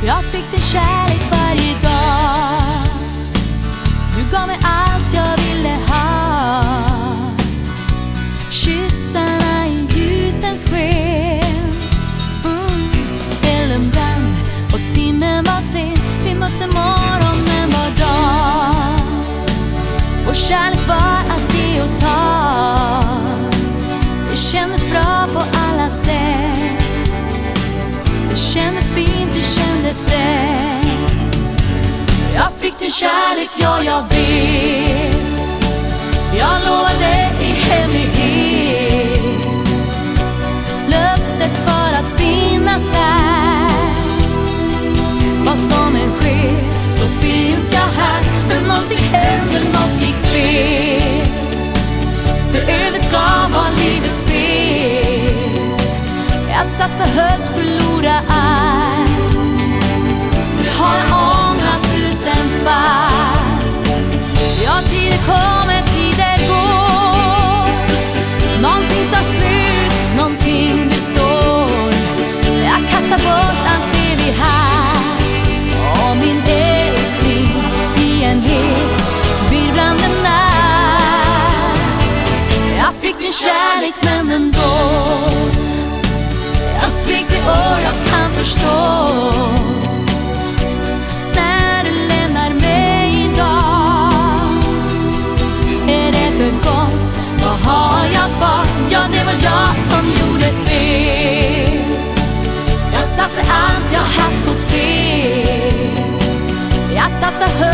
Jag fick din kärlek varje dag. Du gav mig allt jag ville ha. Kyssarna i ljusens sken. Elen brann och timmen var sen. Vi mötte morgonen var dag. Vår kärlek var att ge och ta. Det kändes bra på alla sätt. Det kändes fint, det kändes rätt. Jag fick din kärlek, ja jag vet. Jag lovade i hemlighet. Löftet för att finnas där. Vad som än sker så finns jag här. Men någonting hände, något gick fel. Du övergav var livets spel. Jag satt så högt, förlora allt. Nu har jag ångrat tusenfalt. Ja, tider kommer, tider går. Någonting tar slut, någonting består. Jag kastar bort allt det vi haft. Och min älskling i en het virvlande natt. Jag fick din kärlek men ändå. Jag svek dig och jag kan förstå. När du lämnar mig idag. Är det för gott? Vad har jag kvar? Ja, det var jag som gjorde fel. Jag satte allt jag haft på spel. Jag satsade högt.